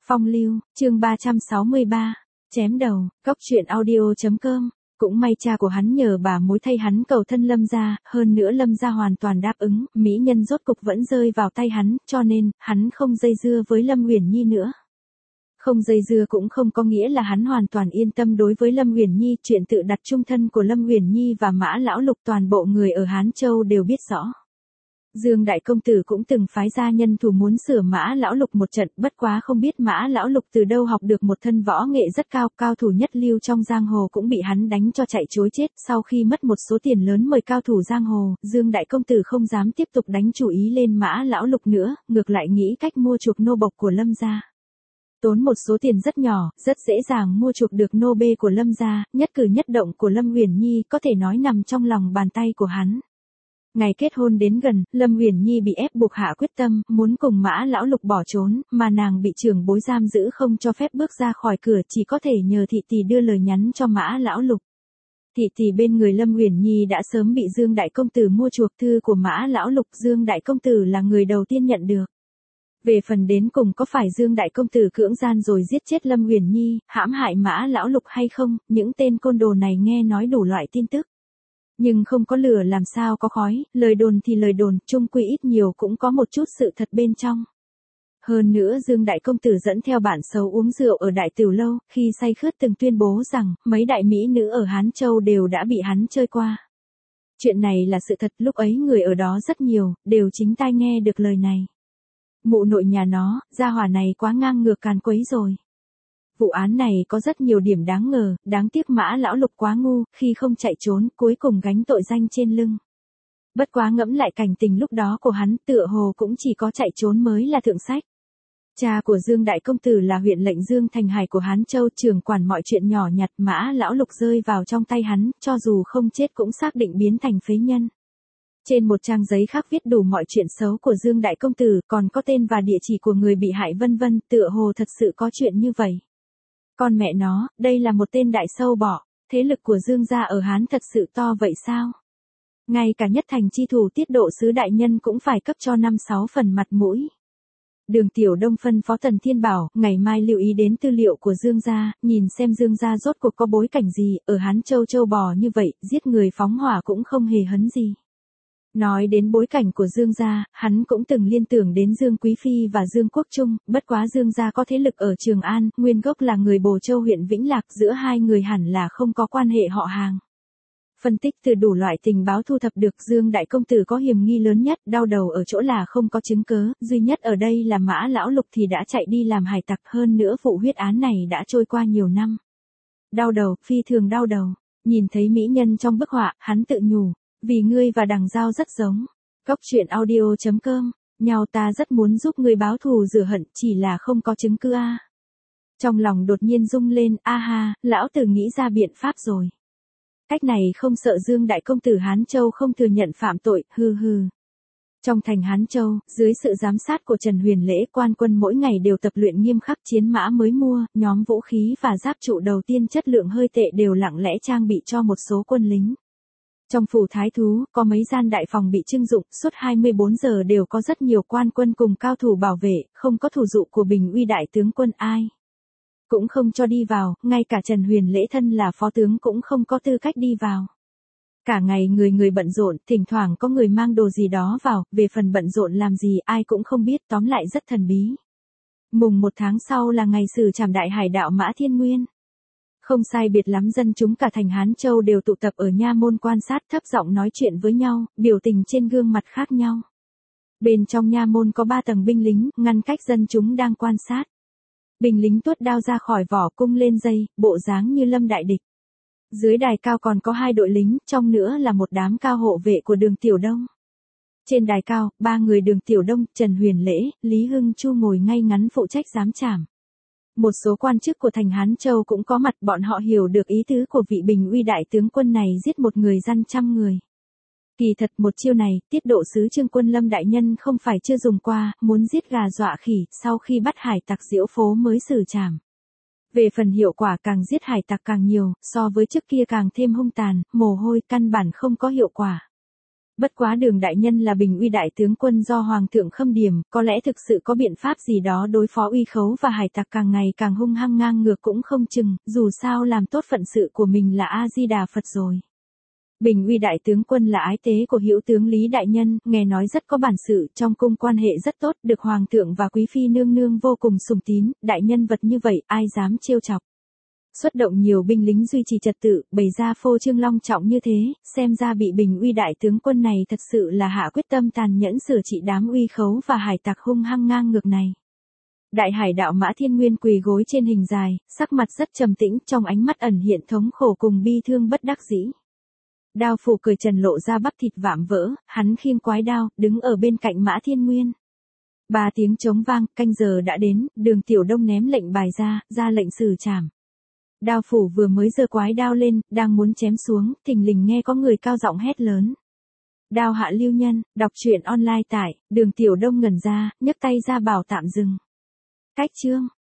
Phong lưu, chương 363, chém đầu, cóc truyện audio.com. Cũng may cha của hắn nhờ bà mối thay hắn cầu thân Lâm gia, hơn nữa Lâm gia hoàn toàn đáp ứng, mỹ nhân rốt cục vẫn rơi vào tay hắn, cho nên, hắn không dây dưa với Lâm Uyển Nhi nữa. Không dây dưa cũng không có nghĩa là hắn hoàn toàn yên tâm đối với Lâm Uyển Nhi, chuyện tự đặt chung thân của Lâm Uyển Nhi và Mã Lão Lục toàn bộ người ở Hán Châu đều biết rõ. Dương Đại Công Tử cũng từng phái ra nhân thủ muốn sửa Mã Lão Lục một trận, bất quá không biết Mã Lão Lục từ đâu học được một thân võ nghệ rất cao, cao thủ nhất lưu trong giang hồ cũng bị hắn đánh cho chạy trối chết. Sau khi mất một số tiền lớn mời cao thủ giang hồ, Dương Đại Công Tử không dám tiếp tục đánh chủ ý lên Mã Lão Lục nữa, ngược lại nghĩ cách mua chuộc nô bộc của Lâm gia. Tốn một số tiền rất nhỏ, rất dễ dàng mua chuộc được nô bê của Lâm gia, nhất cử nhất động của Lâm Uyển Nhi có thể nói nằm trong lòng bàn tay của hắn. Ngày kết hôn đến gần, Lâm Uyển Nhi bị ép buộc hạ quyết tâm, muốn cùng Mã Lão Lục bỏ trốn, mà nàng bị trưởng bối giam giữ không cho phép bước ra khỏi cửa, chỉ có thể nhờ thị tỳ đưa lời nhắn cho Mã Lão Lục. Thị tỳ bên người Lâm Uyển Nhi đã sớm bị Dương Đại Công Tử mua chuộc, thư của Mã Lão Lục Dương Đại Công Tử là người đầu tiên nhận được. Về phần đến cùng có phải Dương Đại Công Tử cưỡng gian rồi giết chết Lâm Uyển Nhi, hãm hại Mã Lão Lục hay không, những tên côn đồ này nghe nói đủ loại tin tức. Nhưng không có lửa làm sao có khói, lời đồn thì lời đồn, chung quy ít nhiều cũng có một chút sự thật bên trong. Hơn nữa Dương Đại Công Tử dẫn theo bạn xấu uống rượu ở Đại Tửu Lâu, khi say khướt từng tuyên bố rằng, mấy đại mỹ nữ ở Hán Châu đều đã bị hắn chơi qua. Chuyện này là sự thật, lúc ấy người ở đó rất nhiều, đều chính tai nghe được lời này. Mụ nội nhà nó, gia hỏa này quá ngang ngược càn quấy rồi. Vụ án này có rất nhiều điểm đáng ngờ, đáng tiếc Mã Lão Lục quá ngu, khi không chạy trốn, cuối cùng gánh tội danh trên lưng. Bất quá ngẫm lại cảnh tình lúc đó của hắn, tựa hồ cũng chỉ có chạy trốn mới là thượng sách. Cha của Dương Đại Công Tử là huyện lệnh Dương Thành Hải của Hán Châu, trưởng quản mọi chuyện nhỏ nhặt, Mã Lão Lục rơi vào trong tay hắn, cho dù không chết cũng xác định biến thành phế nhân. Trên một trang giấy khác viết đủ mọi chuyện xấu của Dương Đại Công Tử, còn có tên và địa chỉ của người bị hại vân vân, tựa hồ thật sự có chuyện như vậy. Con mẹ nó, đây là một tên đại sâu bọ, thế lực của Dương gia ở Hán thật sự to vậy sao? Ngay cả nhất thành chi thủ Tiết Độ sứ đại nhân cũng phải cấp cho 5-6 phần mặt mũi. Đường Tiểu Đông phân phó Tần Thiên Bảo, ngày mai lưu ý đến tư liệu của Dương gia, nhìn xem Dương gia rốt cuộc có bối cảnh gì, ở Hán Châu châu bò như vậy, giết người phóng hỏa cũng không hề hấn gì. Nói đến bối cảnh của Dương gia, hắn cũng từng liên tưởng đến Dương Quý Phi và Dương Quốc Trung, bất quá Dương gia có thế lực ở Trường An, nguyên gốc là người Bồ Châu huyện Vĩnh Lạc, giữa hai người hẳn là không có quan hệ họ hàng. Phân tích từ đủ loại tình báo thu thập được, Dương Đại Công Tử có hiểm nghi lớn nhất, đau đầu ở chỗ là không có chứng cớ, duy nhất ở đây là Mã Lão Lục thì đã chạy đi làm hải tặc, hơn nữa vụ huyết án này đã trôi qua nhiều năm. Đau đầu, phi thường đau đầu, nhìn thấy mỹ nhân trong bức họa, hắn tự nhủ. Vì ngươi và Đằng Giao rất giống. Cóc truyện audio.com, nhau ta rất muốn giúp ngươi báo thù rửa hận, chỉ là không có chứng cứ a. Trong lòng đột nhiên rung lên, a ha, lão tử nghĩ ra biện pháp rồi. Cách này không sợ Dương Đại Công Tử Hán Châu không thừa nhận phạm tội, hừ hừ. Trong thành Hán Châu, dưới sự giám sát của Trần Huyền Lễ, quan quân mỗi ngày đều tập luyện nghiêm khắc, chiến mã mới mua, nhóm vũ khí và giáp trụ đầu tiên chất lượng hơi tệ đều lặng lẽ trang bị cho một số quân lính. Trong phủ thái thú, có mấy gian đại phòng bị trưng dụng, suốt 24 giờ đều có rất nhiều quan quân cùng cao thủ bảo vệ, không có thủ dụ của Bình Uy đại tướng quân ai cũng không cho đi vào, ngay cả Trần Huyền Lễ thân là phó tướng cũng không có tư cách đi vào. Cả ngày người người bận rộn, thỉnh thoảng có người mang đồ gì đó vào, về phần bận rộn làm gì ai cũng không biết, tóm lại rất thần bí. Mùng 1 tháng sau là ngày xử trảm đại hải đạo Mã Thiên Nguyên. Không sai biệt lắm dân chúng cả thành Hán Châu đều tụ tập ở nha môn quan sát, thấp giọng nói chuyện với nhau, biểu tình trên gương mặt khác nhau. Bên trong nha môn có 3 tầng binh lính, ngăn cách dân chúng đang quan sát. Binh lính tuốt đao ra khỏi vỏ, cung lên dây, bộ dáng như lâm đại địch. Dưới đài cao còn có 2 đội lính, trong nữa là một đám cao hộ vệ của Đường Tiểu Đông. Trên đài cao, 3 người Đường Tiểu Đông, Trần Huyền Lễ, Lý Hưng Chu ngồi ngay ngắn phụ trách giám trảm. Một số quan chức của thành Hán Châu cũng có mặt, bọn họ hiểu được ý tứ của vị Bình Uy đại tướng quân này giết một người gian trăm người. Kỳ thật một chiêu này, Tiết Độ sứ Trương Quân Lâm đại nhân không phải chưa dùng qua, muốn giết gà dọa khỉ, sau khi bắt hải tặc diễu phố mới xử trảm. Về phần hiệu quả càng giết hải tặc càng nhiều, so với trước kia càng thêm hung tàn, mồ hôi căn bản không có hiệu quả. Bất quá Đường đại nhân là Bình Uy đại tướng quân do hoàng thượng khâm điểm, có lẽ thực sự có biện pháp gì đó đối phó Uy Khấu và hải tặc càng ngày càng hung hăng ngang ngược cũng không chừng, dù sao làm tốt phận sự của mình là A Di Đà Phật rồi. Bình Uy đại tướng quân là ái tế của hữu tướng Lý đại nhân, nghe nói rất có bản sự, trong cung quan hệ rất tốt, được hoàng thượng và quý phi nương nương vô cùng sùng tín, đại nhân vật như vậy, ai dám trêu chọc. Xuất động nhiều binh lính duy trì trật tự, bày ra phô trương long trọng như thế, xem ra bị Bình Uy đại tướng quân này thật sự là hạ quyết tâm tàn nhẫn sửa trị đám Uy Khấu và hải tặc hung hăng ngang ngược này. Đại hải đạo Mã Thiên Nguyên quỳ gối trên hình dài, sắc mặt rất trầm tĩnh, trong ánh mắt ẩn hiện thống khổ cùng bi thương bất đắc dĩ. Đao phủ cười trần lộ ra bắp thịt vạm vỡ, hắn khiêng quái đao, đứng ở bên cạnh Mã Thiên Nguyên. 3 tiếng trống vang, canh giờ đã đến, Đường Tiểu Đông ném lệnh bài ra lệnh xử trảm. Đao phủ vừa mới giơ quái đao lên, đang muốn chém xuống, thình lình nghe có người cao giọng hét lớn. Đao hạ lưu nhân, đọc truyện online tại, Đường Tiểu Đông ngẩn ra, nhấc tay ra bảo tạm dừng. Cách chương.